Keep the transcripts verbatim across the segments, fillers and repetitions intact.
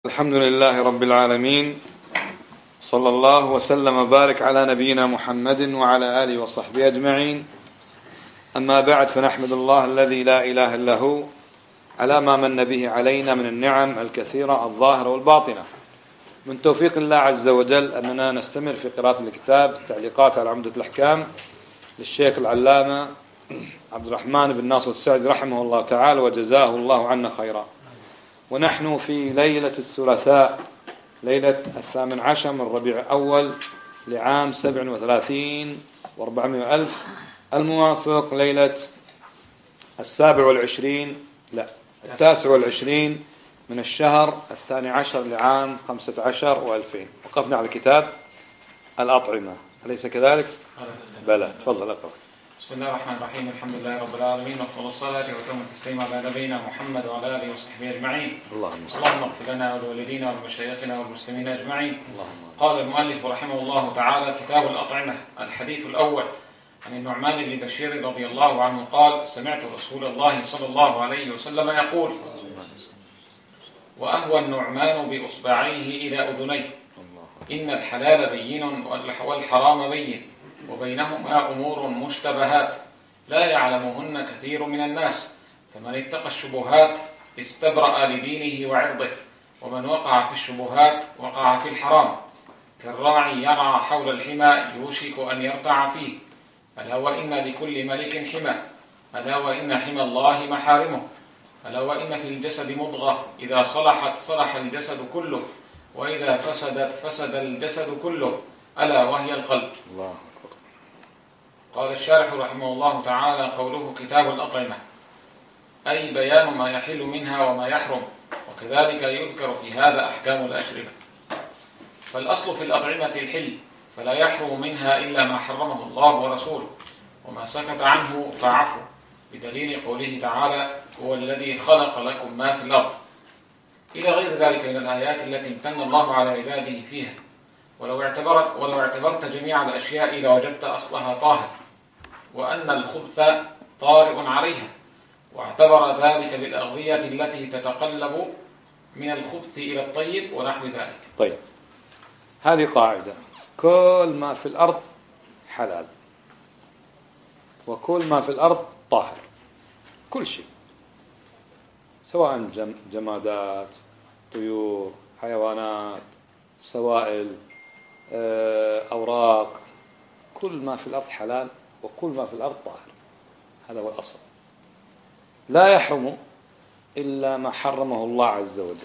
الحمد لله رب العالمين، صلى الله وسلم وبارك على نبينا محمد وعلى آله وصحبه أجمعين. أما بعد، فنحمد الله الذي لا إله إلا هو على ما من به علينا من النعم الكثيرة الظاهرة والباطنة. من توفيق الله عز وجل أننا نستمر في قراءة الكتاب التعليقات على عمدة الأحكام للشيخ العلامة عبد الرحمن بن ناصر السعدي رحمه الله تعالى وجزاه الله عنا خيرا. ونحن في ليلة الثلاثاء، ليلة الثامن عشر من ربيع الأول لعام سبع وثلاثين واربعمائة ألف، الموافق ليلة السابع والعشرين لا التاسع والعشرين من الشهر الثاني عشر لعام خمسة عشر وألفين. وقفنا على كتاب الأطعمة، أليس كذلك؟ بلى، تفضل أقرأ. بسم الله الرحمن الرحيم. الحمد لله رب العالمين، وافضل الصلاة وتم التسليم على نبينا محمد وعلى آله وصحبه أجمعين. اللهم اللهم اغفر لنا ولوالدينا ولمشايخنا والمسلمين أجمعين. اللهم. قال المؤلف رحمه الله تعالى: كتاب الأطعمة. الحديث الأول عن النعمان بن بشير رضي الله عنه قال: سمعت رسول الله صلى الله عليه وسلم يقول: وأهوى النعمان بإصبعيه إلى أذنيه، إن الحلال بين والحرام بين، وبينهما أمور مشتبهات لا يعلمهن كثير من الناس، فمن اتقى الشبهات استبرأ لدينه وعرضه، ومن وقع في الشبهات وقع في الحرام، كالراعي يرعى حول الحمى يوشك أن يرتع فيه، ألا وإن لكل ملك حمى، ألا وإن حمى الله محارمه، ألا وإن في الجسد مضغة إذا صلحت صلح الجسد كله، وإذا فسدت فسد الجسد كله، ألا وهي القلب. الله. قال الشارح رحمه الله تعالى: قوله كتاب الأطعمة أي بيان ما يحل منها وما يحرم، وكذلك يذكر في هذا أحكام الأشربة. فالأصل في الأطعمة الحل، فلا يحرم منها إلا ما حرمه الله ورسوله، وما سكت عنه فعفو، بدليل قوله تعالى: هو الذي خلق لكم ما في الأرض، إلى غير ذلك من الآيات التي امتن الله على عباده فيها. ولو اعتبرت, ولو اعتبرت جميع الأشياء لوجدت أصلها طاهر، وأن الخبث طارئ عليها، واعتبر ذلك بالأغذية التي تتقلب من الخبث إلى الطيب ونحو ذلك. طيب، هذه قاعدة: كل ما في الأرض حلال، وكل ما في الأرض طاهر. كل شيء، سواء جمادات، طيور، حيوانات، سوائل، أوراق، كل ما في الأرض حلال، وكل ما في الأرض طاهر. هذا هو الأصل. لا يحرم إلا ما حرمه الله عز وجل،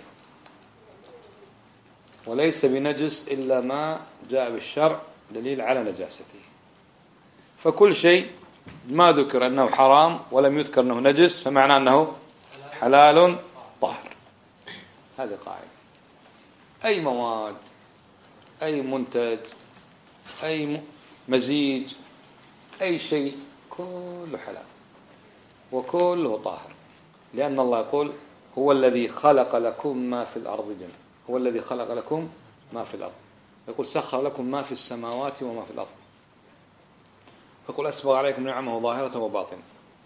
وليس بنجس إلا ما جاء بالشرع دليل على نجاسته. فكل شيء ما ذكر أنه حرام ولم يذكر أنه نجس فمعناه أنه حلال طاهر. هذه قاعدة. أي مواد، أي منتج، أي مزيج، أي شيء، كله حلال وكله طاهر، لأن الله يقول: هو الذي خلق لكم ما في الأرض جميعا. هو الذي خلق لكم ما في الأرض. يقول: سخر لكم ما في السماوات وما في الأرض. يقول: أسبغ عليكم نعمه ظاهرة وباطنة.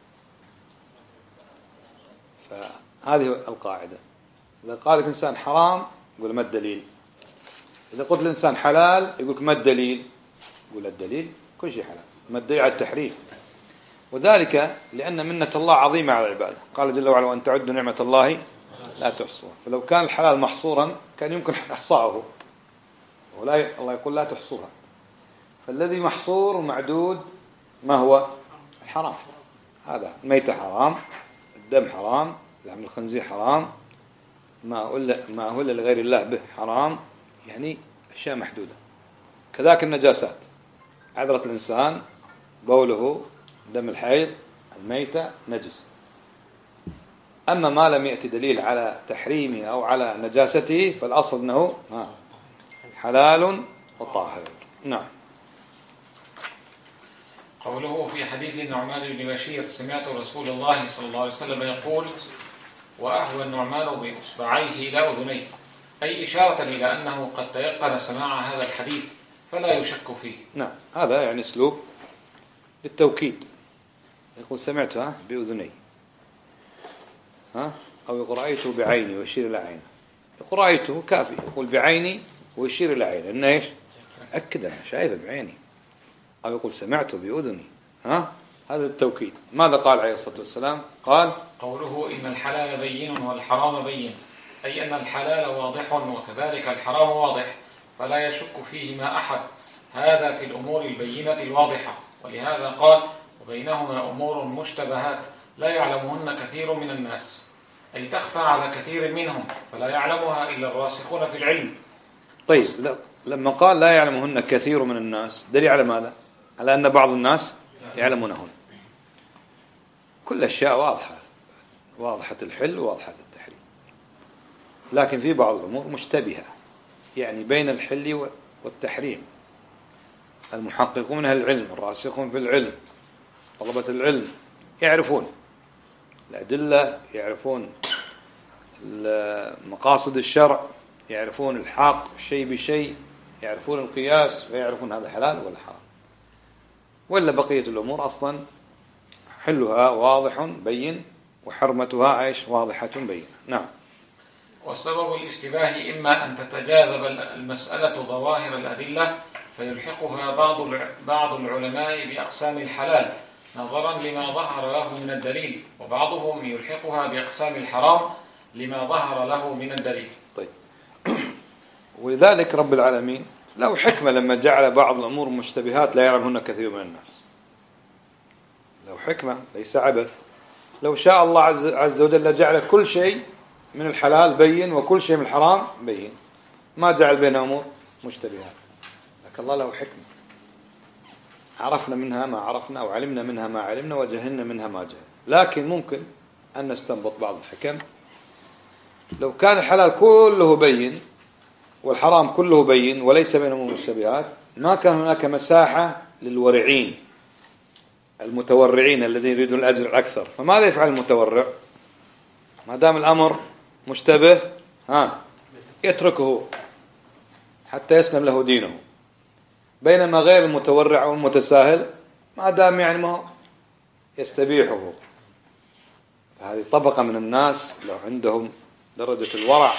فهذه القاعدة. إذا قال لك إنسان حرام يقول: ما الدليل؟ إذا قلت الإنسان حلال يقول لك: ما الدليل؟ يقول: الدليل كل شيء حلال. ما الدليل على التحريم؟ وذلك لأن منة الله عظيمة على العبادة. قال جل وعلا: وأن تعدوا نعمة الله لا تحصوها. فلو كان الحلال محصورا كان يمكن إحصاؤه، ولا الله يقول: لا تحصوها. فالذي محصور ومعدود ما هو؟ الحرام. هذا الميتة حرام، الدم حرام، لحم الخنزير حرام، ما أهل ما أهل لغير الله به حرام، يعني أشياء محدودة. كذلك النجاسات: عذرة الإنسان، بوله، دم الحيض، الميتة نجس. أما ما لم يأتي دليل على تحريمه أو على نجاسته فالأصل أنه حلال وطاهر. نعم. قوله في حديث النعمان بن بشير: سمعت رسول الله صلى الله عليه وسلم يقول: وأهوى النعمان بإصبعيه إلى أذنيه، أي إشارة إلى أنه قد تيقن سماع هذا الحديث فلا يشك فيه. نعم، هذا يعني أسلوب للتوكيد. يقول: سمعتها بأذني، ها، أو يقول: رأيته بعيني ويشير إلى عينه. يقول رأيته كافي، يقول بعيني ويشير إلى عينه إنه إيش؟ أكد أنا شايفه بعيني، أو يقول سمعته بأذني. ها؟ هذا التوكيد. ماذا قال عليه الصلاة والسلام؟ قال قوله إن الحلال بين والحرام بين، أي أن الحلال واضح وكذلك الحرام واضح، فلا يشك فيهما أحد، هذا في الأمور البينة الواضحة. ولهذا قال وبينهما أمور مشتبهات لا يعلمهن كثير من الناس، أي تخفى على كثير منهم فلا يعلمها إلا الراسخون في العلم. طيب لما قال لا يعلمهن كثير من الناس دليل على ماذا؟ على أن بعض الناس يعلمونهن. كل أشياء واضحة، واضحة الحل وواضحة التحريم، لكن في بعض الأمور مشتبهة، يعني بين الحل والتحريم. المحققون من العلم الراسخون في العلم طلبة العلم يعرفون الأدلة، يعرفون مقاصد الشرع، يعرفون الحاق شيء بشيء، يعرفون القياس، ويعرفون هذا حلال ولا حرام. ولا بقية الأمور أصلا حلها واضح بين وحرمتها عيش واضحة بين. نعم. والسبب الاشتباه إما أن تتجاذب المسألة ظواهر الأدلة فيلحقها بعض بعض العلماء بأقسام الحلال نظرا لما ظهر له من الدليل، وبعضهم يلحقها بأقسام الحرام لما ظهر له من الدليل. طيب ولذلك رب العالمين له حكمة لما جعل بعض الأمور مشتبهات لا يعلمهن كثير من الناس. له حكمة ليس عبث. لو شاء الله عز, عز وجل جعل كل شيء من الحلال بين وكل شيء من الحرام بين، ما جعل بين أمور مشتبهات. لكن الله له حكمة، عرفنا منها ما عرفنا وعلمنا منها ما علمنا وجهلنا منها ما جهل. لكن ممكن أن نستنبط بعض الحكم. لو كان الحلال كله بين والحرام كله بين وليس بينهم مشتبهات ما كان هناك مساحة للورعين المتورعين الذين يريدون الأجر الأكثر. فماذا يفعل المتورع؟ ما دام الأمر مشتبه ها يتركه حتى يسلم له دينه، بينما غير المتورع والمتساهل ما دام يعني ما يستبيحه. هذه طبقة من الناس لو عندهم درجة الورع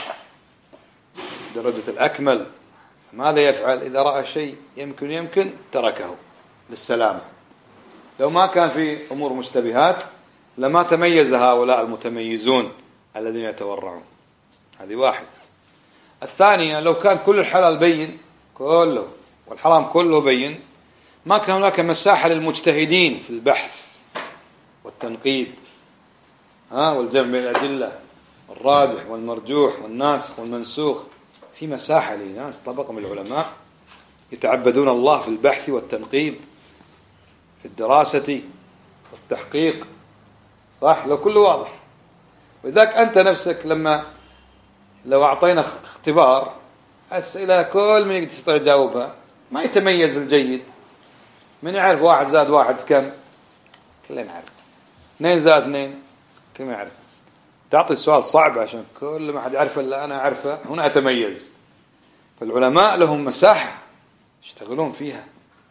درجة الأكمل، ماذا يفعل؟ إذا رأى شيء يمكن يمكن تركه للسلامة. لو ما كان في أمور مشتبهات لما تميز هؤلاء المتميزون الذين يتورعون. هذه واحد. الثانية لو كان كل الحلال بين كله والحرام كله بين ما كان هناك مساحة للمجتهدين في البحث والتنقيب ها والجمع بين الأدلة الراجح والمرجوح والناسخ والمنسوخ. في مساحة لناس طبقة من العلماء يتعبدون الله في البحث والتنقيب في الدراسة والتحقيق. صح؟ لو كله واضح. وذاك أنت نفسك لما لو أعطينا اختبار أسئلة كل من يستطيع يجاوبها ما يتميز الجيد. من يعرف واحد زائد واحد كم؟ كلنا نعرف. اثنين زائد اثنين كلنا نعرف. تعطي السؤال صعب عشان كل ما حد يعرفه إلا أنا أعرفه هنا أتميز. فالعلماء لهم مساحة يشتغلون فيها،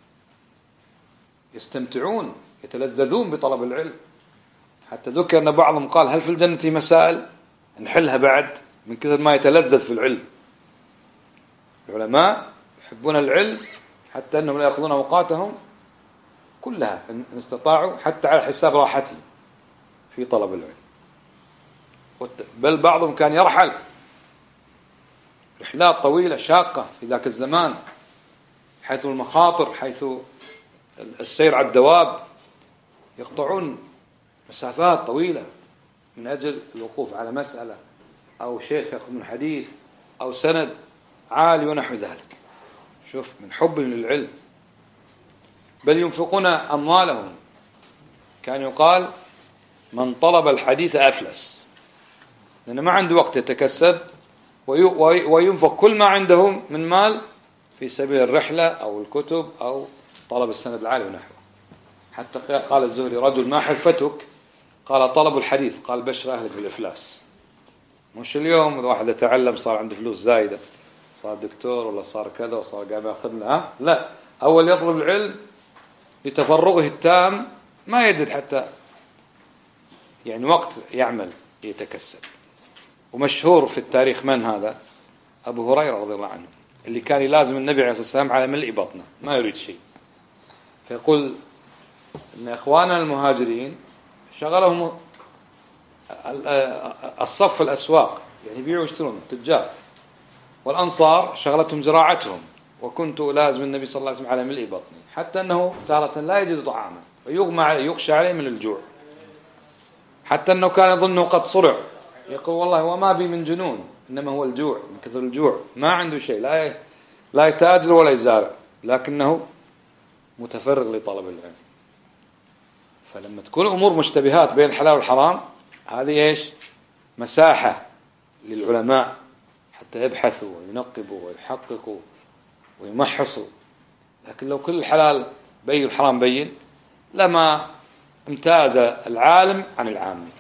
يستمتعون يتلذذون بطلب العلم. حتى ذكر أن بعضهم قال هل في الجنة مسائل نحلها بعد من كثر ما يتلذذ في العلم. العلماء يحبون العلم حتى أنهم لا يأخذون أوقاتهم كلها إن استطاعوا حتى على حساب راحتهم في طلب العلم. بل بعضهم كان يرحل رحلات طويلة شاقة في ذاك الزمان، حيث المخاطر، حيث السير على الدواب، يقطعون مسافات طويلة من أجل الوقوف على مسألة أو شيخ يأخذ من حديث أو سند عالي ونحو ذلك. شوف من حبهم للعلم. بل ينفقون أموالهم. كان يقال من طلب الحديث أفلس، لأنه ما عنده وقت يتكسب وينفق كل ما عندهم من مال في سبيل الرحلة أو الكتب أو طلب السند العالي ونحوه. حتى قال الزهري رجل ما حرفتك؟ قال طلب الحديث. قال بشر أهلك بالإفلاس. مش اليوم إذا واحد يتعلم صار عنده فلوس زايدة صار دكتور ولا صار كذا وصار قاعد ياخذ له. لا، أول يطلب العلم لتفرغه التام ما يجد حتى يعني وقت يعمل يتكسب. ومشهور في التاريخ من هذا؟ أبو هريرة رضي الله عنه اللي كان يلازم النبي عليه الصلاة والسلام على ملء بطنه ما يريد شيء، فيقول إن إخواننا المهاجرين شغلهم الصف الأسواق، يعني يبيعوا ويشترون تجار، والأنصار شغلتهم زراعتهم، وكنت لازم النبي صلى الله عليه وسلم على ملء بطني، حتى أنه تارة لا يجد طعاما ويغمى عليه يخشى عليه من الجوع، حتى أنه كان يظنه قد صرع، يقول والله وما بي من جنون إنما هو الجوع، من كثر الجوع ما عنده شيء، لا لا يتاجر ولا يزارع، لكنه متفرغ لطلب العلم. فلما تكون أمور مشتبهات بين الحلال والحرام هذه إيش؟ مساحة للعلماء حتى يبحثوا وينقبوا ويحققوا ويمحصوا. لكن لو كل الحلال بين والحرام بين لما امتاز العالم عن العامي.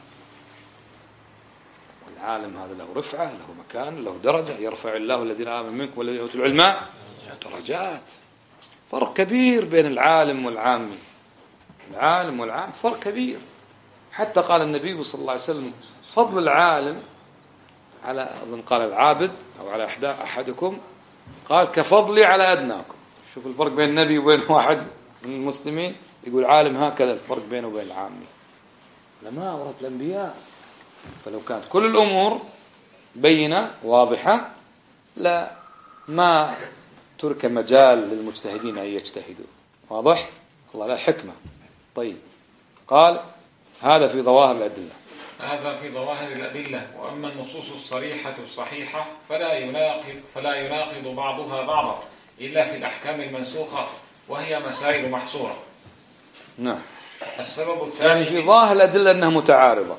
والعالم هذا له رفعة، له مكان، له درجة، يرفع الله الذين آمنوا منكم والذين أوتوا العلم درجات. فرق كبير بين العالم والعامي، العالم والعام فرق كبير. حتى قال النبي صلى الله عليه وسلم فضل العالم على أظن قال العابد أو على أحدكم قال كفضلي على أدناكم. شوف الفرق بين النبي وبين واحد من المسلمين، يقول عالم هكذا الفرق بينه وبين العامي. لما ورث الأنبياء، فلو كانت كل الأمور بينة واضحة لا ما ترك مجال للمجتهدين أن يجتهدوا. واضح؟ الله لا حكمة. طيب قال هذا في ظواهر الأدلة. هذا في ظواهر الأدلة. وأما النصوص الصريحة الصحيحة فلا يناقض فلا يناقض بعضها بعضا إلا في الأحكام المنسوخة وهي مسائل محصورة. نعم. السبب الثاني يعني في ظاهر الأدلة أنها متعارضة،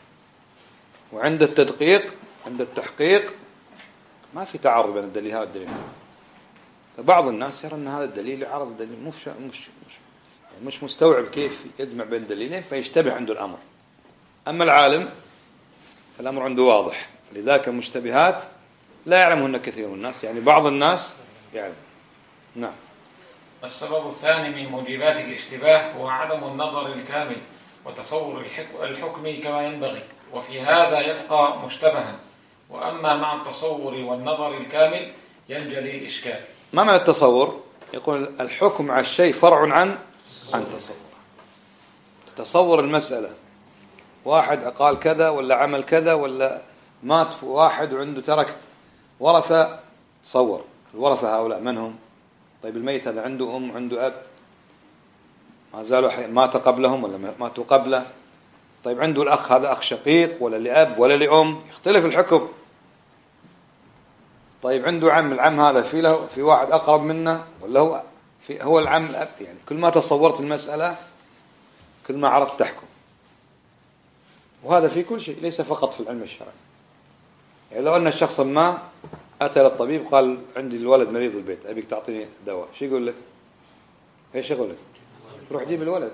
وعند التدقيق عند التحقيق ما في تعارض بين الدليل هذا والدليل هذا. فبعض الناس يرى أن هذا الدليل يعارض الدليل، مش مش مش مش مستوعب كيف يجمع بين دليلين فيشتبه عنده الأمر. أما العالم فالأمر عنده واضح، لذلك المشتبهات لا يعلمهن كثير من الناس، يعني بعض الناس يعلم. نعم. السبب الثاني من موجبات الاشتباه هو عدم النظر الكامل وتصور الحكم كما ينبغي، وفي هذا يبقى مشتبها. وأما مع التصور والنظر الكامل ينجلي الإشكال. ما معنى التصور؟ يقول الحكم على الشيء فرع عن عن تصور. تتصور المسألة، واحد قال كذا ولا عمل كذا ولا مات واحد وعنده ترك ورثة، تصور الورثة هؤلاء من هم؟ طيب الميت هذا عنده أم عنده أب ما زالوا حي... مات قبلهم ولا ماتوا قبله؟ طيب عنده الأخ هذا أخ شقيق ولا لأب ولا لأم؟ يختلف الحكم. طيب عنده عم، العم هذا في له في واحد أقرب منه ولا هو في هو العم الأب؟ يعني كل ما تصورت المسألة كل ما عرفت تحكم. وهذا في كل شيء ليس فقط في العلم الشرعي. يعني لو أن الشخص ما أتى للطبيب قال عندي الولد مريض البيت أبيك تعطيني دواء، شو يقول لك؟ إيش يقول لك؟ روح جيب الولد.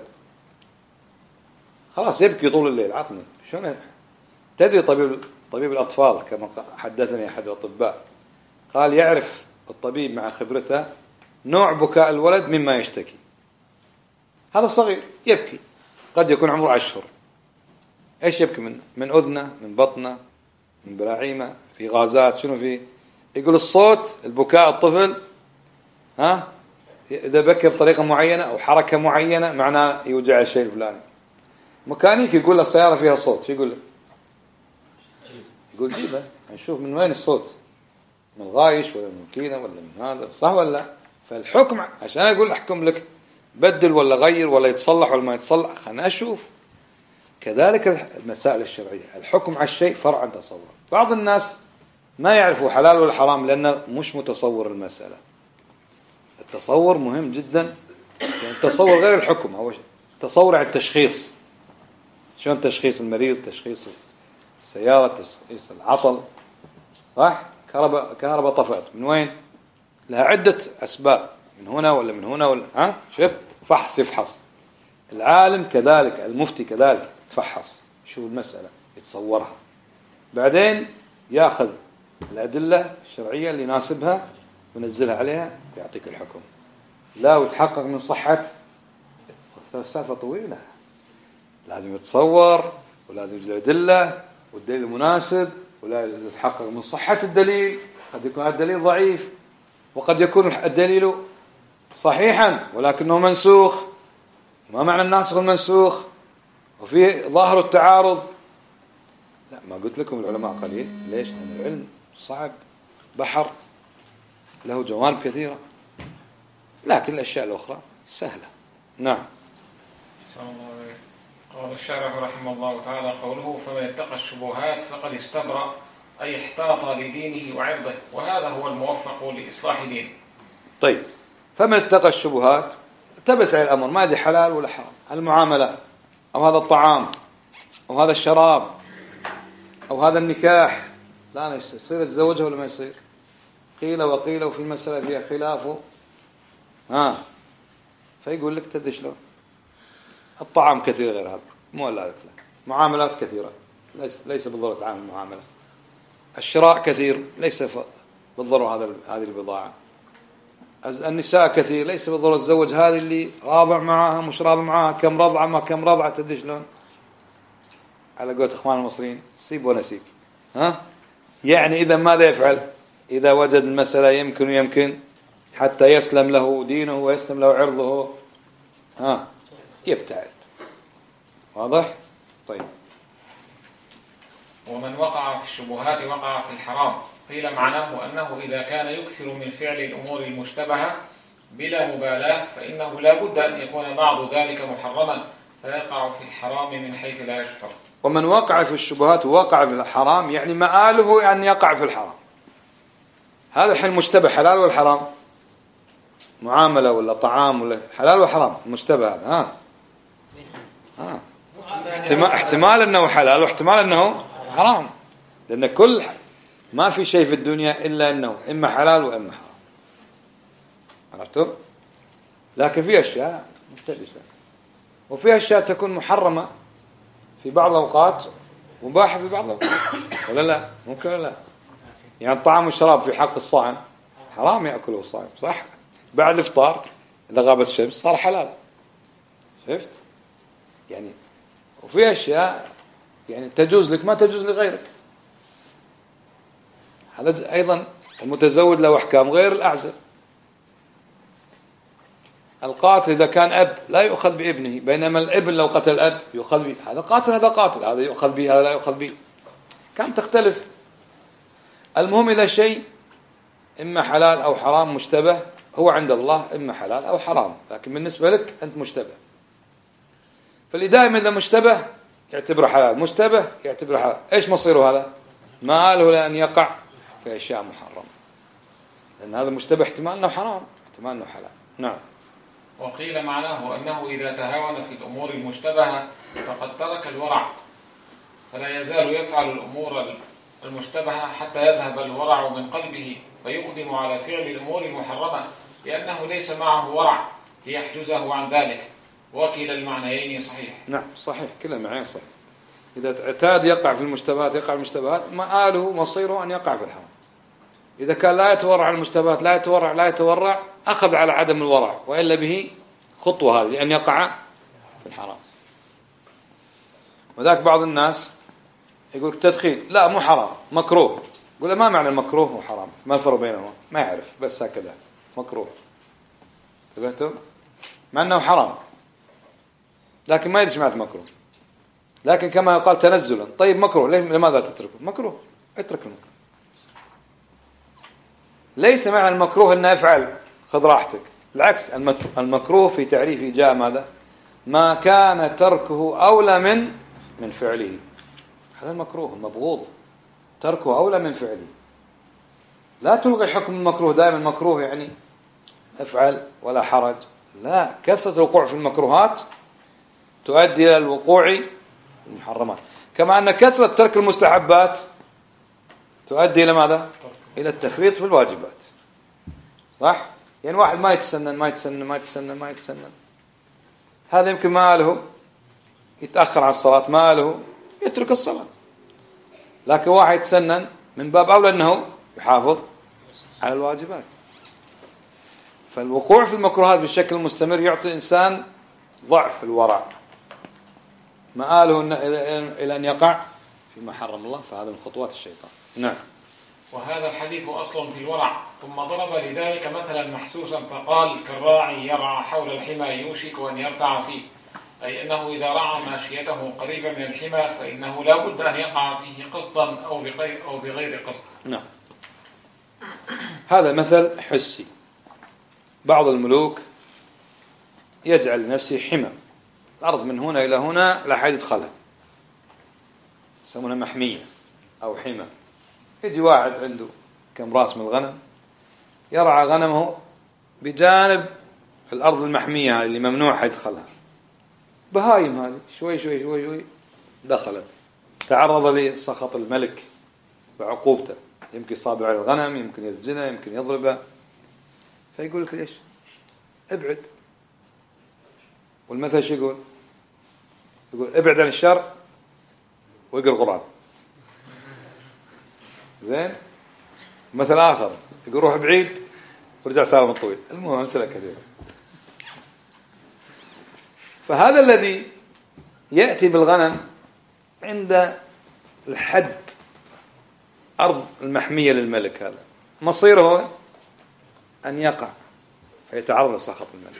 خلاص يبكي طول الليل عطني. شلون؟ تدري طبيب طبيب الأطفال كما حدثني أحد الأطباء قال يعرف الطبيب مع خبرته نوع بكاء الولد مما يشتكي. هذا صغير يبكي قد يكون عمره أشهر، إيش يبكي منه؟ من أذنه، من بطنه، من براعيمه، في غازات، شنو فيه؟ يقول الصوت البكاء الطفل ها إذا بكى بطريقة معينة أو حركة معينة معناه يوجع الشيء الفلاني. ميكانيك يقول السيارة فيها صوت، شو يقول له؟ يقول جيبه نشوف من وين الصوت، من الغايش ولا من كذا ولا من هذا، صح ولا لا؟ فالحكم عشان أقول أحكم لك بدل ولا غير ولا يتصلح ولا ما يتصلح، خلنا أشوف. كذلك المسائل الشرعية الحكم على الشيء فرع عن تصور. بعض الناس ما يعرفوا حلال ولا حرام لأنه مش متصور المسألة. التصور مهم جدا، يعني التصور غير الحكم، هو تصور على التشخيص. شلون تشخيص المريض، تشخيص السيارة، تشخيص العطل، صح؟ كهرباء كهرباء طفأت من وين؟ لها عدة أسباب، من هنا ولا من هنا ولا ها؟ شفت؟ فحص يفحص. العالم كذلك، المفتي كذلك يفحص، يشوف المسألة يتصورها، بعدين يأخذ الأدلة الشرعية اللي يناسبها ونزلها عليها يعطيك الحكم. لا وتحقق من صحة، السالفة طويلة، لازم يتصور ولازم يجد أدلة والدليل المناسب، ولازم يتحقق من صحة الدليل قد يكون الدليل ضعيف، وقد يكون الدليل صحيحا ولكنه منسوخ. ما معنى الناسخ والمنسوخ؟ وفي ظاهر التعارض. لا، ما قلت لكم العلماء قليل. ليش؟ لأن العلم صعب، بحر له جوانب كثيرة، لكن الأشياء الأخرى سهلة. نعم. قال الشارح رحمه الله تعالى قوله فمن اتقى الشبهات فقد استبرأ، أي احتاط لدينه وعرضه، وهذا هو الموفق لإصلاح دينه. طيب، فمن اتقى الشبهات التبس على الأمر، ما يدري حلال ولا حرام، المعاملة أو هذا الطعام أو هذا الشراب أو هذا النكاح، لا يصير يتزوجها ولا ما يصير؟ قيل وقيل وفي المسألة فيها خلافه. ها فيقول لك تدري شلون؟ الطعام كثير غير هذا، مو لا معاملات كثيرة، ليس ليس بالضرورة تعامل معاملة. الشراء كثير، ليس بالضرورة هذا هذه البضاعة. النساء كثير، ليس بالضرورة تتزوج هذه اللي رابع معها مش رابع معها، كم رضعة ما كم رضعة، تدري شلون؟ على قولة إخوان المصريين سيب ونسيب. ها يعني إذا ماذا يفعل؟ إذا وجد المسألة يمكن ويمكن حتى يسلم له دينه ويسلم له عرضه، ها يبتعد. واضح؟ طيب. ومن وقع في الشبهات وقع في الحرام. قيل معناه أنه إذا كان يكثر من فعل الأمور المشتبهة بلا مبالاة فإنه لا بد أن يكون بعض ذلك محرما فيقع في الحرام من حيث لا يشعر. ومن وقع في الشبهات وقع في الحرام، يعني مآله أن يقع في الحرام. هذا الحين مشتبه، حلال ولا حرام؟ معاملة ولا طعام ولا حلال ولا حرام؟ مشتبه هذا. ها ها احتمال أنه حلال واحتمال أنه حرام، لأن كل ما في شيء في الدنيا إلا أنه إما حلال وإما حرام. عرفتم؟ لكن في أشياء مختلفة، وفي أشياء تكون محرمة في بعض الأوقات مباحة في بعض الأوقات، ولا لا؟ ممكن ولا لا؟ يعني الطعام والشراب في حق الصائم حرام يأكله الصائم، صح؟ بعد الإفطار إذا غابت الشمس صار حلال. شفت؟ يعني وفي أشياء يعني تجوز لك ما تجوز لغيرك. هذا أيضا المتزوج له أحكام غير الأعزب. القاتل إذا كان أب لا يؤخذ بابنه، بينما الابن لو قتل الأب يؤخذ به. هذا قاتل هذا قاتل، هذا يؤخذ به هذا لا يؤخذ به، كم تختلف. المهم إذا شيء إما حلال أو حرام مشتبه، هو عند الله إما حلال أو حرام، لكن بالنسبة لك أنت مشتبه. فاللي دائما إذا مشتبه يعتبره حلال، مشتبه يعتبره حلال. إيش مصيره هذا؟ مآله لأن يقع في أشياء محرمة، لأن هذا مشتبه احتمال أنه حرام احتمال أنه حلال. نعم. وقيل معناه أنه إذا تهاون في الأمور المشتبهة فقد ترك الورع، فلا يزال يفعل الأمور المشتبهة حتى يذهب الورع من قلبه فيقدم على فعل الأمور المحرمة، لأنه ليس معه ورع ليحجزه عن ذلك. وكلا المعنيين صحيح. نعم صحيح، كلا المعنيين صحيح. إذا اعتاد يقع في المشتبهات يقع في المشتبهات، مآله مصيره أن يقع في الحرام. إذا كان لا يتورع المشتبهات لا يتورع لا يتورع أخذ على عدم الورع، وإلا به خطوة هذه لأن يقع في الحرام. وذاك بعض الناس يقول تدخين لا مو حرام مكروه، يقول ما معنى المكروه وحرام؟ ما الفرق بينهما؟ ما يعرف، بس هكذا مكروه. انتبهتم؟ مع أنه حرام لكن ما يدري معنى مكروه. لكن كما قال تنزلا، طيب مكروه لماذا تتركه؟ مكروه، اترك المكروه. ليس معنى المكروه أنه يفعل خذ راحتك، بالعكس المكروه في تعريفه جاء ماذا؟ ما كان تركه أولى من من فعله. هذا المكروه المبغوض، تركه أولى من فعله. لا تلغي حكم المكروه، دائما المكروه يعني افعل ولا حرج، لا، كثرة الوقوع في المكروهات تؤدي إلى الوقوع في المحرمات، كما أن كثرة ترك المستحبات تؤدي إلى ماذا؟ إلى التفريط في الواجبات. صح؟ يعني واحد ما يتسنن ما يتسنن ما يتسنن ما يتسنن، هذا يمكن ما له يتأخر عن الصلاة، ما له يترك الصلاة. لكن واحد يتسنن من باب أولى أنه يحافظ على الواجبات. فالوقوع في المكروهات بالشكل المستمر يعطي إنسان ضعف الورع، مآله إلى أن يقع فيما حرم الله، فهذا من خطوات الشيطان. نعم. وهذا الحديث أصل في الورع. ثم ضرب لذلك مثلا محسوسا فقال كالراعي يرعى حول الحمى يوشك أن يرتع فيه، أي أنه إذا رعى ماشيته قريبا من الحمى فإنه لا بد أن يقع فيه قصدا أو بغير, أو بغير قصد. نعم، هذا مثل حسي. بعض الملوك يجعل لنفسه حمى، الأرض من هنا إلى هنا لا حد يدخلها، يسمونها محمية أو حمى. يجي واحد عنده كم راس من الغنم يرعى غنمه بجانب الأرض المحمية اللي ممنوع يدخلها. بهايم هذه شوي شوي شوي شوي دخلت، تعرض لسخط الملك بعقوبته، يمكن صابع الغنم، يمكن يسجنه، يمكن يضربه. فيقول لك ليش؟ ابعد. والمثل شو يقول؟ يقول ابعد عن الشر واقرأ القرآن. زين. مثل آخر يقول روح بعيد ورجع سالم الطويل. المهم مثل كثير. فهذا الذي يأتي بالغنم عند الحد أرض المحمية للملك، هذا مصيره أن يقع فيتعرض لسخط الملك.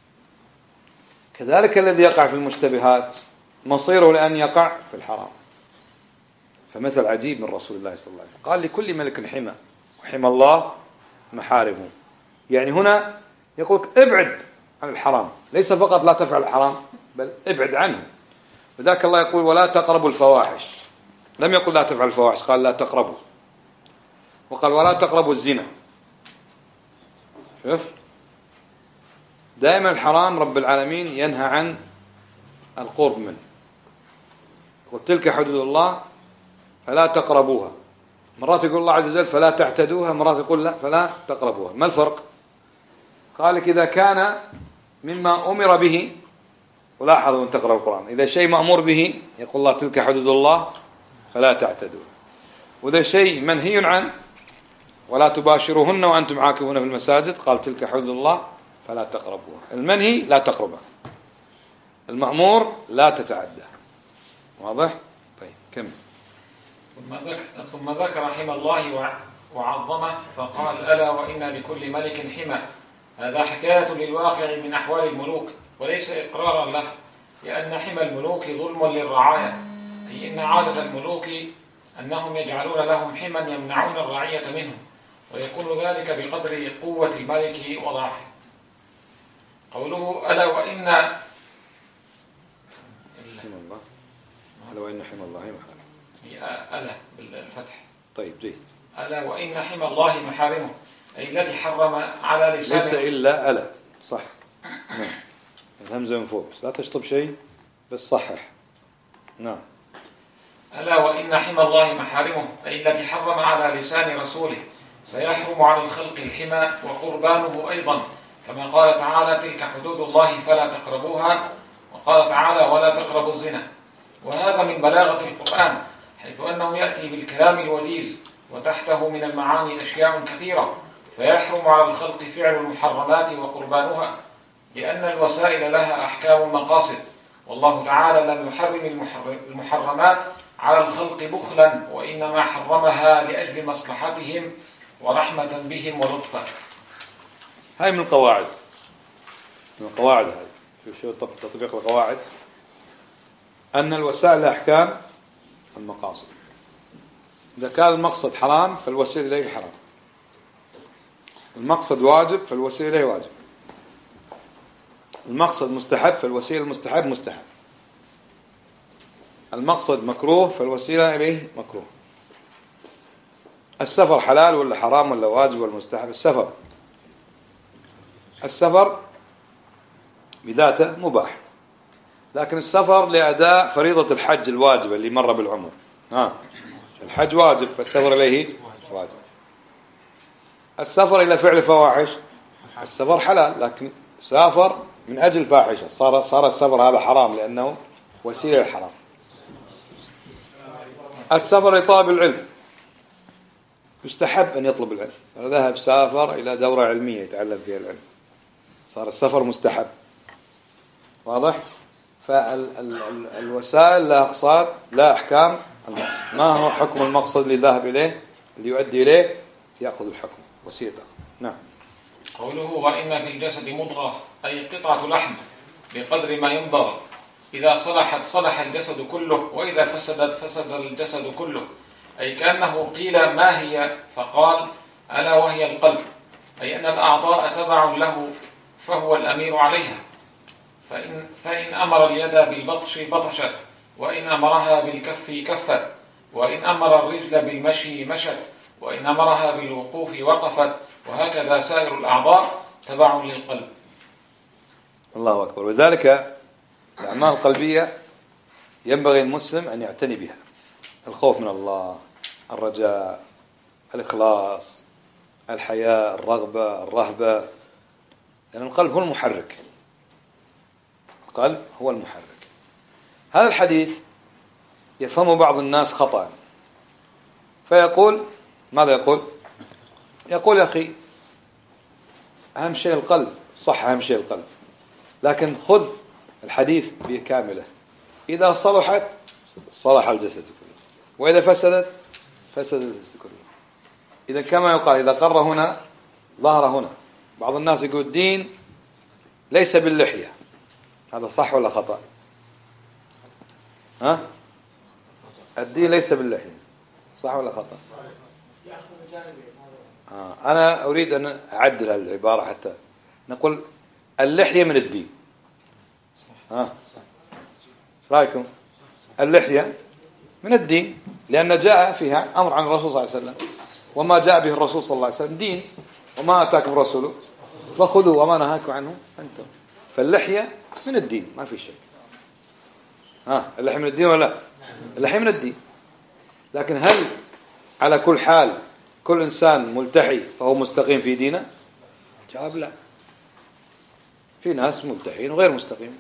كذلك الذي يقع في المشتبهات مصيره لأن يقع في الحرام. فمثل عجيب من رسول الله صلى الله عليه وسلم قال لكل ملك حمى وحمى الله محارمه. يعني هنا يقول ابعد عن الحرام، ليس فقط لا تفعل الحرام بل ابعد عنه. لذلك الله يقول ولا تقربوا الفواحش، لم يقل لا تفعل الفواحش، قال لا تقربوا، وقال ولا تقربوا الزنا. شوف، دائما الحرام رب العالمين ينهى عن القرب منه. وتلك حدود الله فلا تقربوها. مرات يقول الله عز وجل فلا تعتدوها، مرات يقول لا فلا تقربوها. ما الفرق؟ قال لك إذا كان مما أمر به، ولاحظوا أن تقرأوا القرآن، إذا شيء مأمور به يقول الله تلك حدود الله فلا تعتدوها، وإذا شيء منهي عنه ولا تباشروهن وأنتم عاكفون في المساجد قال تلك حدود الله فلا تقربوها. المنهي لا تقربها، المأمور لا تتعدى. واضح؟ طيب كمل. ثم ذكر حمى الله وعظمه فقال ألا وإن لكل ملك حمى. هذا حكاية للواقع من أحوال الملوك وليس إقرارا له، لأن حمى الملوك ظلم للرعاية، أي إن عادة الملوك أنهم يجعلون لهم حمى يمنعون الرعية منهم، ويكون ذلك بقدر قوة الملك وضعفه. قوله ألا وإن حمى الله، ألا وإن حمى الله محارمه، ألا بالفتح. طيب جيد. ألا وإن حمى الله محارمه، أي التي حرم على لسانه. ليس إلا ألا، صح. نعم، الهمزة من فوق، بس لا تشطب شيء، بس صحح. نعم. ألا وإن حمى الله محارمه، أي التي حرم على لسان رسوله، فيحرم على الخلق الحمى وقربانه أيضا، كما قال تعالى تلك حدود الله فلا تقربوها، وقال تعالى ولا تقربوا الزنا. وهذا من بلاغة القرآن، حيث أنه يأتي بالكلام الوجيز وتحته من المعاني أشياء كثيرة، فيحرم على الخلق فعل المحرمات وقربانها، لأن الوسائل لها أحكام مقاصد، والله تعالى لم يحرم المحرمات على الخلق بخلا، وإنما حرمها لأجل مصلحتهم ورحمة بهم ولطفا. هاي من القواعد، من القواعد هاي شو شو تطبيق القواعد، أن الوسائل أحكام المقاصد. إذا كان المقصد حرام فالوسيلة إليه حرام، المقصد واجب فالوسيلة إليه واجب، المقصد مستحب فالوسيلة المستحب مستحب، المقصد مكروه فالوسيلة إليه مكروه. السفر حلال ولا حرام ولا واجب ولا مستحب؟ السفر السفر بذاته مباح، لكن السفر لأداء فريضة الحج الواجبة اللي مر بالعمر. ها، الحج واجب فالسفر إليه واجب. السفر إلى فعل فواحش، السفر حلال لكن سافر من أجل فاحشة، صار صار السفر هذا حرام لأنه وسيلة للحرام. السفر لطلب العلم، يستحب أن يطلب العلم، ذهب سافر إلى دورة علمية يتعلم فيها العلم، صار السفر مستحب. واضح؟ فالوسائل لا أقصاد لا أحكام المقصد. ما هو حكم المقصد اللي ذهب إليه؟ اللي يؤدي إليه يأخذ الحكم وسيلة أخذ. نعم. قوله وإن في الجسد مضغة أي قطعة لحم بقدر ما يمضغ، إذا صلحت صلح الجسد كله وإذا فسدت فسد الجسد كله، أي كأنه قيل ما هي فقال ألا وهي القلب، أي أن الأعضاء تبع له فهو الأمير عليها، فإن, فإن أمر اليد بالبطش بطشت، وإن أمرها بالكف كفت، وإن أمر الرجل بالمشي مشت، وإن أمرها بالوقوف وقفت، وهكذا سائر الأعضاء تبع للقلب. الله أكبر. وذلك الأعمال القلبية ينبغي المسلم أن يعتني بها: الخوف من الله، الرجاء، الإخلاص، الحياء، الرغبة، الرهبة، لأن القلب هو المحرك. القلب هو المحرك. هذا الحديث يفهمه بعض الناس خطأ، فيقول ماذا يقول؟ يقول يا أخي أهم شيء القلب. صح، أهم شيء القلب، لكن خذ الحديث بكامله: إذا صلحت صلح الجسد كله، وإذا فسدت فسد الجسد كله. إذا كما يقال إذا قر هنا ظهر هنا. بعض الناس يقول الدين ليس باللحية، هذا صح ولا خطأ؟ ها؟ الدين ليس باللحية، صح ولا خطأ؟ آه. أنا أريد أن أعدل هذه العبارة حتى نقول اللحية من الدين. ها؟ رأيكم؟ اللحية من الدين، لأن جاء فيها أمر عن الرسول صلى الله عليه وسلم، وما جاء به الرسول صلى الله عليه وسلم دين، وما أتاكم الرسول فخذوا وما نهاكم عنه أنتم. فاللحية من الدين ما في شيء. ها؟ اللحية من الدين ولا لا؟ اللحية من الدين. لكن هل على كل حال كل إنسان ملتحي فهو مستقيم في دينه؟ جواب لا. في ناس ملتحين وغير مستقيم،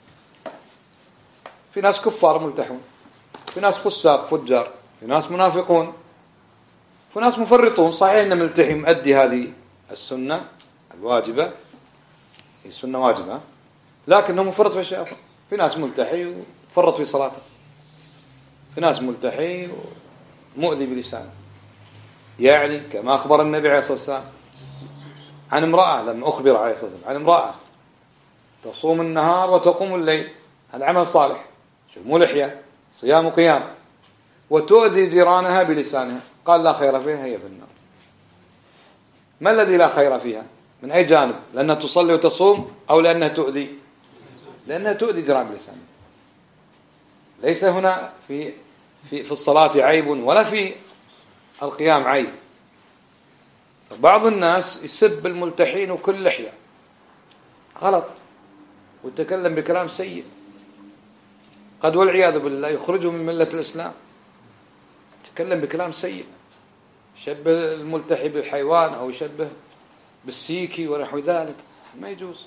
في ناس كفار ملتحون، في ناس فساق فجار، في ناس منافقون، في ناس مفرطون. صحيح أن ملتحي مؤدي هذه السنة الواجبة، هي سنة واجبة، لكنه مفرط في شيء آخر. في ناس ملتحي وفرط في صلاته، في ناس ملتحي ومؤذي بلسانه. يعني كما أخبر النبي عليه الصلاة والسلام عن امرأة، لما أخبر عليه الصلاة والسلام عن امرأة تصوم النهار وتقوم الليل، هذا عمل صالح، شوف مو لحية، صيام وقيام، وتؤذي جيرانها بلسانها، قال لا خير فيها، هي في النار. ما الذي لا خير فيها؟ من أي جانب؟ لأنها تصلي وتصوم أو لأنها تؤذي؟ لأنها تؤذي جيران بلسانها. ليس هنا في في في الصلاة عيب ولا في القيام عيب. بعض الناس يسب الملتحين وكل لحية، غلط، ويتكلم بكلام سيء قد والعياذ بالله يخرجه من ملة الإسلام. يتكلم بكلام سيء، يشبه الملتحي بالحيوان أو يشبه بالسيكي ونحو ذلك، ما يجوز.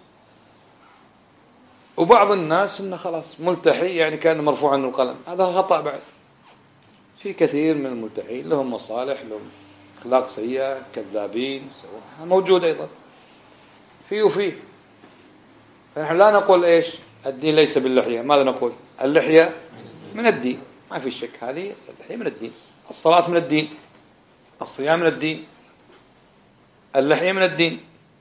وبعض الناس إنه خلاص ملتحي يعني كان مرفوع عنه القلم، هذا خطأ بعد. في كثير من الملتحين لهم مصالح، لهم أخلاق سيئة، كذابين، موجود أيضا فيه وفيه. فنحن لا نقول إيش الدين ليس باللحية، ماذا نقول؟ اللحية من الدين، ما في شك، هذه اللحية من الدين. الصلاة من الدين، الصيام من الدين، اللحية من الدين.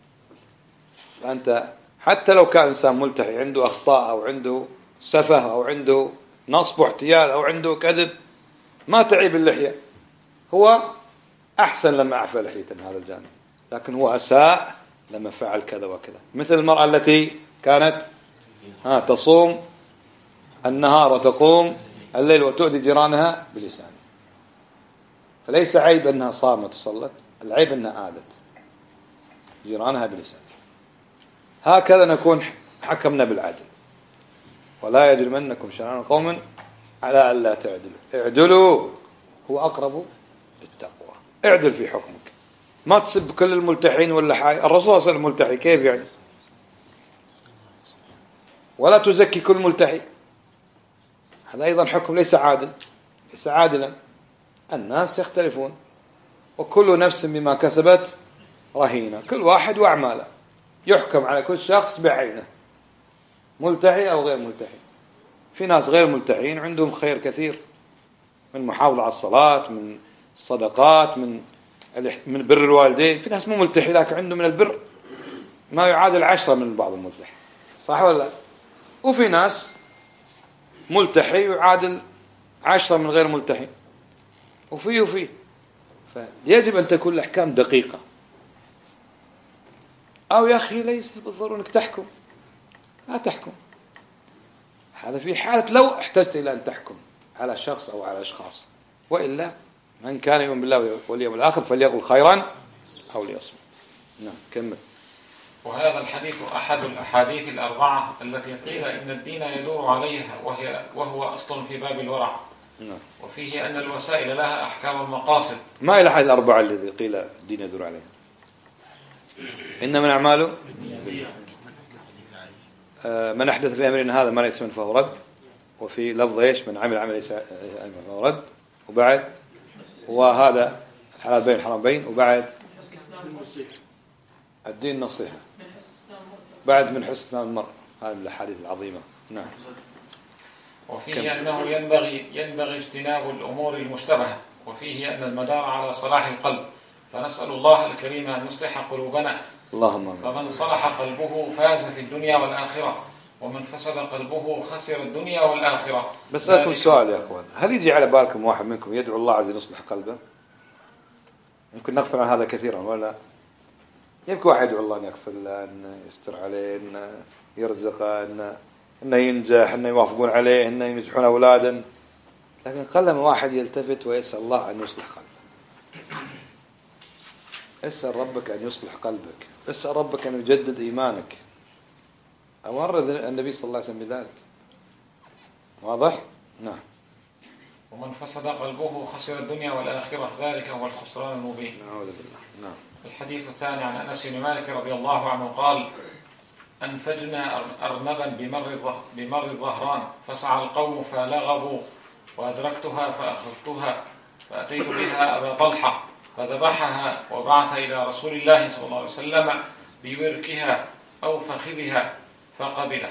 فأنت حتى لو كان إنسان ملتحي عنده أخطاء أو عنده سفه أو عنده نصب واحتيال أو عنده كذب، ما تعيب اللحية، هو أحسن لما أعفى لحية من هذا الجانب، لكن هو أساء لما فعل كذا وكذا. مثل المرأة التي كانت ها تصوم النهار وتقوم الليل وتؤذي جيرانها بلسانها، فليس عيب أنها صامت وصلت، العيب أنها آذت جيرانها بلسانها. هكذا نكون حكمنا بالعدل. ولا يجرمنكم شنآن قوم على ألا تعدلوا اعدلوا هو أقرب للتقوى. اعدل في حكمك، ما تسب كل الملتحين ولا حاي. الرسول صلى الله عليه وسلم ملتحي، كيف يعني؟ ولا تزكي كل ملتحي، هذا أيضا حكم ليس عادل، ليس عادلا. الناس يختلفون، وكل نفس بما كسبت رهينة، كل واحد وأعماله، يحكم على كل شخص بعينه، ملتحي أو غير ملتحي. في ناس غير ملتحين عندهم خير كثير، من محافظة على الصلاة، من الصدقات، من من بر الوالدين. في ناس مو ملتحي لكن عنده من البر ما يعادل عشرة من بعض الملتحي، صح ولا لا؟ وفي ناس ملتحي يعادل عشرة من غير ملتحي، وفيه وفيه. فيجب أن تكون الأحكام دقيقة. أو يا أخي ليس بالضرورة أنك تحكم، لا تحكم. هذا في حالة لو احتجت إلى أن تحكم على شخص أو على أشخاص، وإلا من كان يؤمن بالله واليوم الآخر فليقل خيرا أو ليصمت. نعم كمل. وهذا الحديث أحد الأحاديث الأربعة التي قيل إن الدين يدور عليها، وهي وهو أصل في باب الورع. نعم. وفيه أن الوسائل لها أحكام المقاصد. ما إلى أحد الأربعة الذي قيل الدين يدور عليها. إنما الأعمال آه من أحدث في أمرنا هذا ما ليس منه فهو رد. وفي لفظ إيش؟ من عمل عمل ليس منه فهو رد. وبعد وهذا الحلال بين الحرام بين. وبعد الدين نصيحة. بعد من حسن المرء. هذه الأحاديث العظيمة. نعم. وفيه أنه ينبغي ينبغي اجتناب الأمور المشتبهة. وفيه أن المدار على صلاح القلب، فنسأل الله الكريم أن يصلح قلوبنا. اللهم آمين. فمن صلح قلبه فاز في الدنيا والآخرة، ومن فسد قلبه خسر الدنيا والآخرة. بسألكم سؤال يا أخوان، هل يجي على بالكم واحد منكم يدعو الله عز وجل يصلح قلبه؟ يمكن نغفل عن هذا كثيرا ولا؟ يمكن واحد يدعو الله أن يغفر له، أن يستر عليه، أن يرزقه، أن أنه ينجح، أن يوافقون عليه، أن ينجحون أولادا. لكن قل ما واحد يلتفت ويسأل الله أن يصلح قلبه. اسأل ربك أن يصلح قلبك، اسأل ربك أن يجدد إيمانك. أمر النبي صلى الله عليه وسلم بذلك. واضح؟ نعم. ومن فسد قلبه خسر الدنيا والآخرة، ذلك هو الخسران المبين. نعوذ بالله. نعم. الحديث الثاني عن أنس بن مالك رضي الله عنه قال: أنفجنا أرنبا بمر بمر الظهران، فسعى القوم فلغبوا، وأدركتها فأخذتها فأتيت بها أبا طلحة فذبحها وبعث إلى رسول الله صلى الله عليه وسلم بوركها أو فخذها فقبله.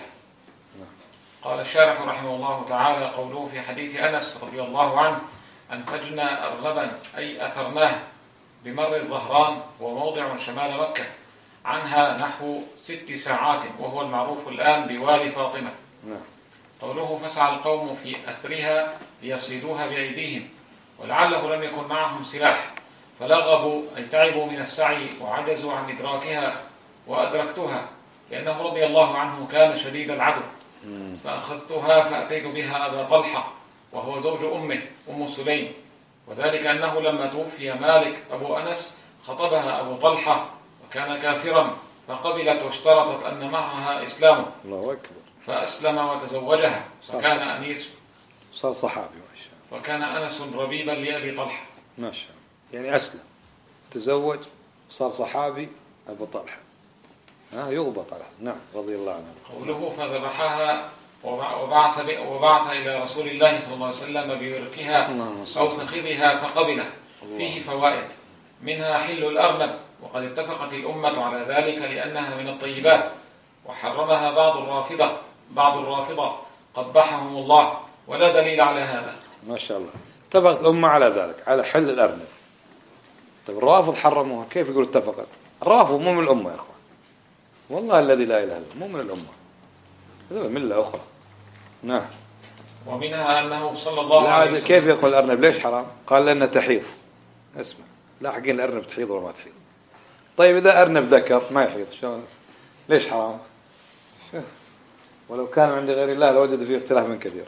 قال الشارح رحمه الله تعالى: قوله في حديث أنس رضي الله عنه أنفجنا أرنبا أي أثرناه بمر الظهران وموضع شمال مكة، عنها نحو ست ساعات، وهو المعروف الآن بوالي فاطمة. قوله فسعى القوم في أثرها ليصيدوها بأيديهم، ولعله لم يكن معهم سلاح، فلغبوا أي تعبوا من السعي وعجزوا عن إدراكها. وأدركتها لأنه رضي الله عنه كان شديد العدو، فأخذتها فأتيت بها أبا طلحة وهو زوج أمه أم سليم، وذلك أنه لما توفي مالك أبو أنس خطبها أبو طلحة وكان كافرا، فقبلت واشترطت أن معها إسلام، الله أكبر، فأسلم وتزوجها، فكان أنيس صار صحابي ما شاء الله. وكان أنس ربيبا لأبي طلحة ما شاء الله، يعني أسلم تزوج صار صحابي أبو طلحة، ها يغبط على. نعم رضي الله عنه. قوله فذبحها وبعث, وبعث إلى رسول الله صلى الله عليه وسلم بوركها أو فخذها فقبله، فيه فوائد، منها حل الأرنب، وقد اتفقت الأمة على ذلك لأنها من الطيبات، وحرمها بعض الرافضة بعض الرافضة قبحهم الله، ولا دليل على هذا. ما شاء الله، اتفقت الأمة على ذلك، على حل الأرنب. طيب الرافض حرموها، كيف يقول اتفقت؟ الرافض مو من الأمة يا أخوان، والله الذي لا إله إلا هو، مو من الأمة، هذا ملة أخرى. نعم. ومنها أنه صلى الله عليه وسلم كيف يقول الأرنب ليش حرام؟ قال لأنه تحيض. اسمع، لا حقين الأرنب تحيض ولا ما تحيض. طيب إذا أرنب ذكر ما يحيض شلون؟ ليش حرام؟ شوف. ولو كان عند غير الله لوجد فيه اختلاف من كثير.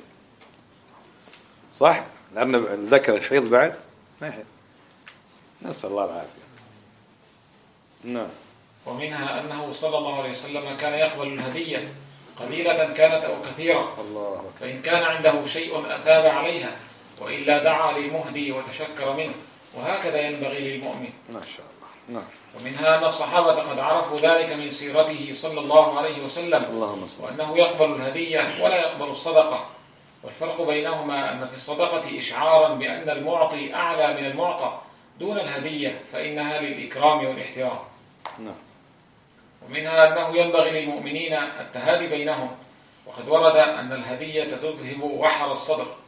صح؟ الأرنب الذكر يحيض بعد؟ ما يحيض. نسأل الله العافية. نعم. ومنها أنه صلى الله عليه وسلم كان يقبل الهدية قليلة كانت أو كثيرة، الله، فإن كان عنده شيء أثاب عليها، وإلا دعا للمهدي وتشكر منه، وهكذا ينبغي للمؤمن. ما شاء الله. نعم. ومنها أن الصحابة قد عرفوا ذلك من سيرته صلى الله عليه وسلم، اللهم صل. وأنه يقبل الهدية ولا يقبل الصدقة، والفرق بينهما أن في الصدقة إشعارا بأن المعطي أعلى من المعطى دون الهدية، فإنها للإكرام والاحترام. نعم. ومنها أنه ينبغي للمؤمنين التهادي بينهم، وقد ورد أن الهدية تذهب وحر الصدر،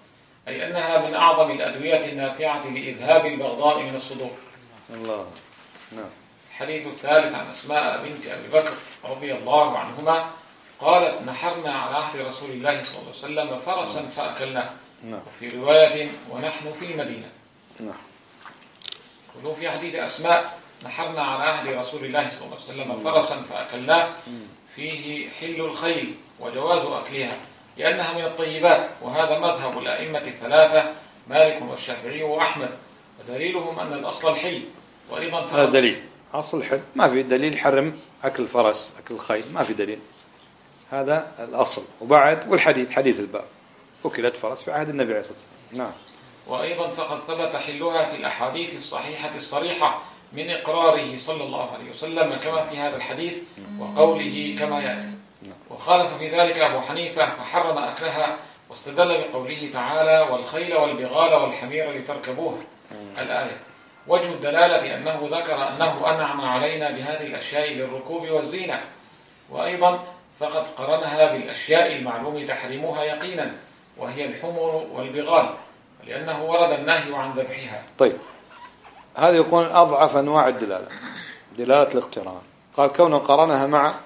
أي أنها من أعظم الأدوية النافعة لإذهاب البغضاء من الصدور. الله. نعم. الحديث الثالث عن أسماء بنت أبي بكر رضي الله عنهما قالت: نحرنا على عهد رسول الله صلى الله عليه وسلم فرسا فأكلناه. نعم. وفي رواية: ونحن في المدينة. نعم. ولو في حديث أسماء: نحرنا على عهد رسول الله صلى الله عليه وسلم فرسا فأكلناه، فيه حل الخيل وجواز أكلها لأنها من الطيبات، وهذا مذهب الأئمة الثلاثة مالك والشافعي وأحمد، ودليلهم أن الأصل الحل. وأيضا هذا دليل أصل الحل، ما في دليل يحرم أكل الفرس أكل الخيل، ما في دليل، هذا الأصل. وبعد والحديث حديث الباب أكلت فرس في عهد النبي عليه الصلاة والسلام. نعم. وأيضا فقد ثبت حلها في الأحاديث الصحيحة الصريحة من إقراره صلى الله عليه وسلم كما في هذا الحديث وقوله كما يأتي. وخالف في ذلك أبو حنيفة فحرم أكلها، واستدل بقوله تعالى: والخيل والبغال والحمير لتركبوها الآية. وجه الدلالة أنه ذكر أنه أنعم علينا بهذه الأشياء للركوب والزينة. وأيضا فقد قرنها بالأشياء المعلوم تحريمها يقينا، وهي الحمر والبغال، لأنه ورد النهي عن ذبحها. طيب، هذا يكون أضعف أنواع الدلالة، دلالة الاقتران. قال كونه قرنها مع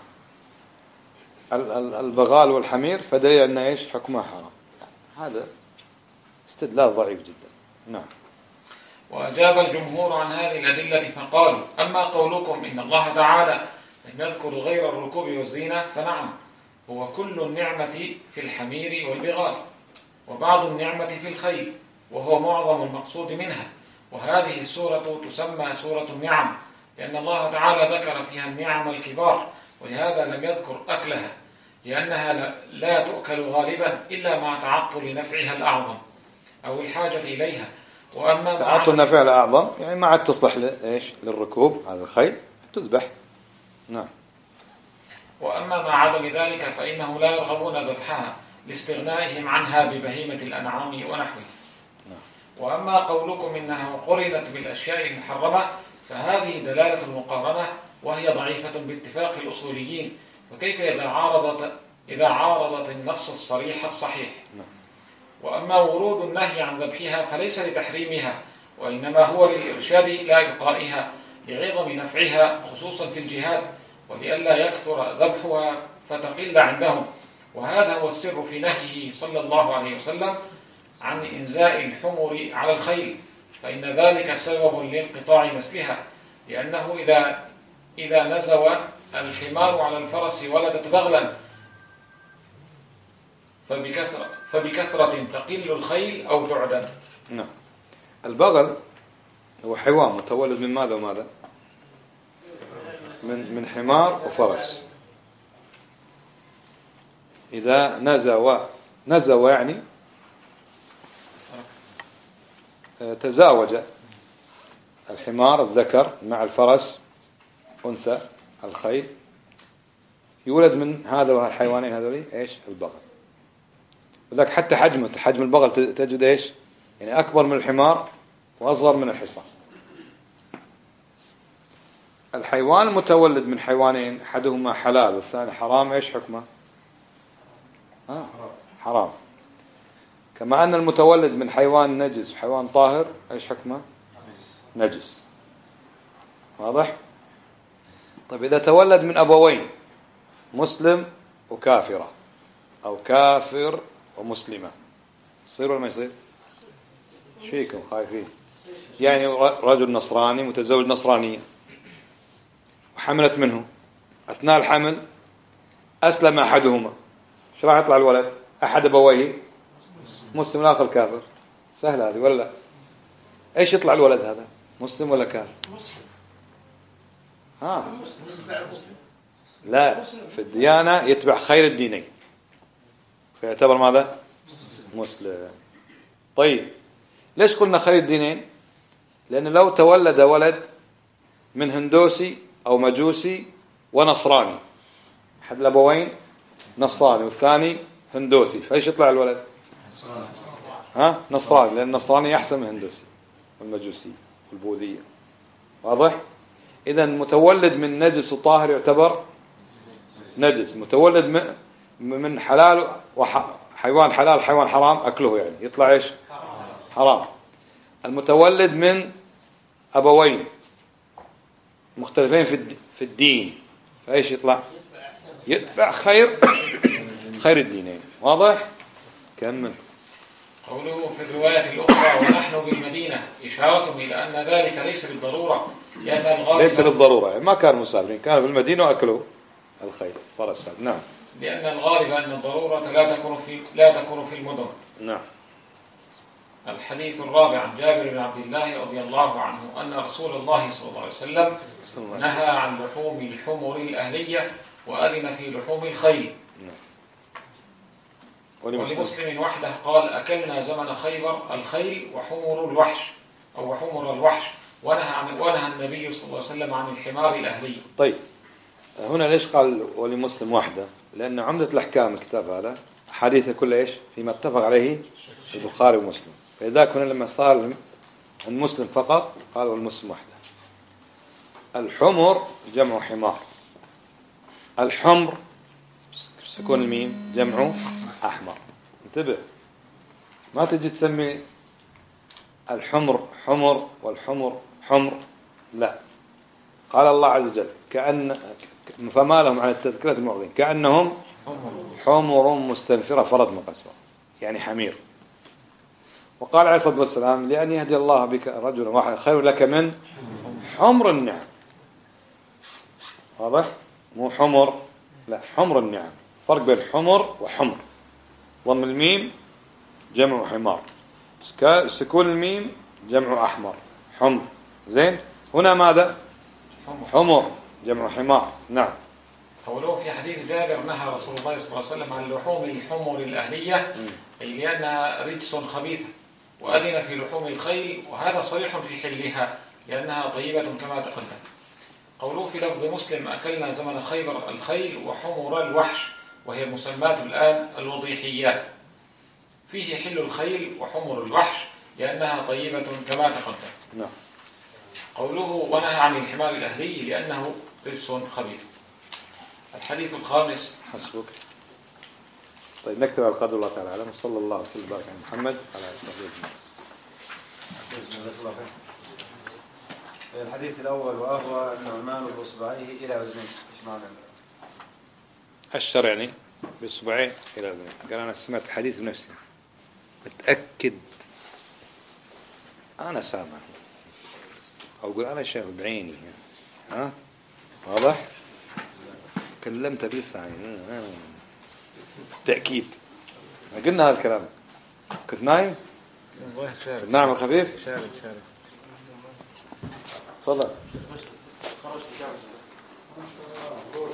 البغال والحمير فدليل أن إيش حكمها حرام، هذا استدلال ضعيف جدا. نعم. وأجاب الجمهور عن هذه الأدلة فقالوا: أما قولكم إن الله تعالى لم يذكر غير الركوب والزينة فنعم، هو كل النعمة في الحمير والبغال، وبعض النعمة في الخيل، وهو معظم المقصود منها. وهذه السورة تسمى سورة النعم لأن الله تعالى ذكر فيها النعم الكبار، ولهذا لم يذكر أكلها، لأنها لا تؤكل غالبا إلا مع تعطل نفعها الأعظم أو الحاجة إليها. وأما تعطل نفعها الأعظم يعني ما عاد تصلح لإيش للركوب، هذا الخيل تذبح. نعم. وأما مع عدم ذلك فإنهم لا يرغبون ذبحها لاستغنائهم عنها ببهيمة الأنعام ونحوه. وأما قولكم إنها قرنت بالأشياء المحرمة فهذه دلالة المقارنة، وهي ضعيفة باتفاق الأصوليين، وكيف إذا عارضت إذا عارضت النص الصريح الصحيح. وأما ورود النهي عن ذبحها فليس لتحريمها، وإنما هو للإرشاد إلى إبقائها لعظم نفعها خصوصا في الجهاد، ولئلا يكثر ذبحها فتقل عندهم. وهذا هو السر في نهيه صلى الله عليه وسلم عن إنزاء الحمر على الخيل، فإن ذلك سبب لانقطاع نسلها، لأنه إذا إذا نزو الحمار على الفرس ولدت بغلا فبكثرة, فبكثرة تقل الخيل أو تعدم. نعم. البغل هو حيوان متولد من ماذا وماذا؟ من من حمار وفرس. إذا نزو نزو يعني تزاوج الحمار الذكر مع الفرس أنثى الخيل، يولد من هذا الحيوانين هذولي إيش البغل. وذاك حتى حجمه حجم البغل تجد إيش يعني أكبر من الحمار وأصغر من الحصان. الحيوان المتولد من حيوانين أحدهما حلال والثاني حرام إيش حكمه؟ آه حرام. كما أن المتولد من حيوان نجس وحيوان طاهر إيش حكمه؟ نجس. واضح؟ طيب إذا تولد من أبوين مسلم وكافرة أو كافر ومسلمة يصير ولا ما يصير؟ ايش فيكم خايفين؟ يعني رجل نصراني متزوج نصرانية وحملت منه، أثناء الحمل أسلم أحدهما، ايش راح يطلع الولد؟ أحد أبويه مسلم الآخر كافر. سهلة هذه ولا لا؟ ايش يطلع الولد هذا؟ مسلم ولا كافر؟ مسلم. ها لا، في الديانة يتبع خير الدينين فيعتبر ماذا؟ مسلم. طيب ليش قلنا خير الدينين؟ لأن لو تولد ولد من هندوسي أو مجوسي ونصراني، أحد الأبوين نصراني والثاني هندوسي، فايش يطلع الولد؟ ها نصراني، لأن النصراني أحسن من الهندوسي والمجوسي والبوذية. واضح؟ إذا متولد من نجس وطاهر يعتبر نجس، متولد من حلال وحيوان حلال حيوان حرام أكله يعني يطلع إيش؟ حرام. المتولد من أبوين مختلفين في الدين فإيش يطلع؟ يتبع خير خير الدينين. واضح؟ كمل. قوله في الرواية الأخرى ونحن بالمدينة إشارة إلى أن ذلك ليس بالضرورة، لأن الغالب ليس بالضرورة، ما كانوا مسافرين، كانوا في المدينة وأكلوا الخير فرس. نعم. لأن الغالب أن الضرورة لا تكون في لا تكون في المدن. نعم. الحديث الرابع عن جابر بن عبد الله رضي الله عنه أن رسول الله صلى الله عليه وسلم نهى عن لحوم الحمر الأهلية وأذن في لحوم الخيل. نعم. ولمسلم وحده قال أكلنا زمن خيبر الخيل وحمر الوحش أو حمر الوحش، ونهى عن ونهى النبي صلى الله عليه وسلم عن الحمار الأهلي. طيب هنا ليش قال ولمسلم وحده؟ لأن عمدة الأحكام الكتاب هذا حديثه كله إيش فيما اتفق عليه البخاري ومسلم، فإذا كنا لما صار عن مسلم فقط قال والمسلم وحده. الحمر جمع حمار، الحمر سكون الميم جمع أحمر. انتبه، ما تجي تسمي الحمر حمر والحمر حمر، لا. قال الله عز وجل كأن فما لهم عن التذكرة المعرضين كأنهم حمر مستنفرة فرد من قسوة، يعني حمير. وقال عليه الصلاة والسلام لأن يهدي الله بك رجلا واحد خير لك من حمر النعم. واضح؟ مو حمر، لا، حمر النعم. فرق بين حمر وحمر. ضم الميم جمع حمار، سكون الميم جمع أحمر حمر. زين، هنا ماذا؟ حمر جمع حمار. نعم. قوله في حديث جابر نهى رسول الله صلى الله عليه وسلم عن لحوم الحمر الأهلية أي لأنها رجس خبيثة، وأذن في لحوم الخيل، وهذا صريح في حلها لأنها طيبة كما تقدم. قوله في لفظ مسلم أكلنا زمن خيبر الخيل وحمر الوحش، وهي مسمات الآن الوضيحيات، فيه حل الخيل وحمر الوحش لأنها طيبة كما تقدم. نعم. قوله ونهى عن الحمار الأهلي لأنه رجس خبيث. الحديث الخامس. حسبك. طيب نكتب على القدر الله تعالى علم. صلى الله وسلم وبارك على محمد على آله. الحديث الأول وهو النعمان بإصبعيه إلى أذنيه، إيش معنى؟ الشر يعني بإصبعيه إلى أذنيه. قال أنا سمعت الحديث بنفسي متأكد أنا سامع، أو أقول أنا شايف بعيني. ها واضح؟ كلمت بلساني تأكيد. ما قلنا هالكلام. كنت نايم؟ كنت نايم خفيف؟ شارد شارد. تفضل.